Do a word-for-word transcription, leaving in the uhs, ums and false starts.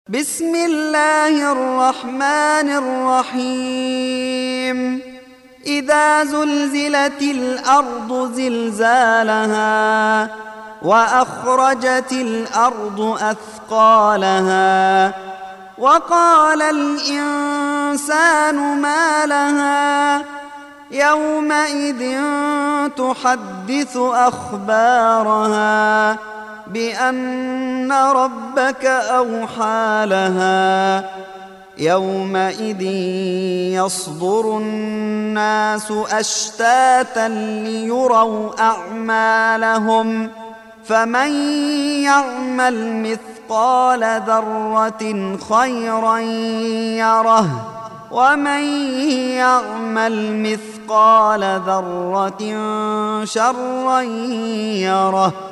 بسم الله الرحمن الرحيم إذا زلزلت الأرض زلزالها وأخرجت الأرض أثقالها وقال الإنسان ما لها يومئذ تحدث أخبارها بأن ربك أوحى لها يومئذ يصدر الناس أشتاتا ليروا أعمالهم فمن يعمل مثقال ذرة خيرا يره ومن يعمل مثقال ذرة شرا يره.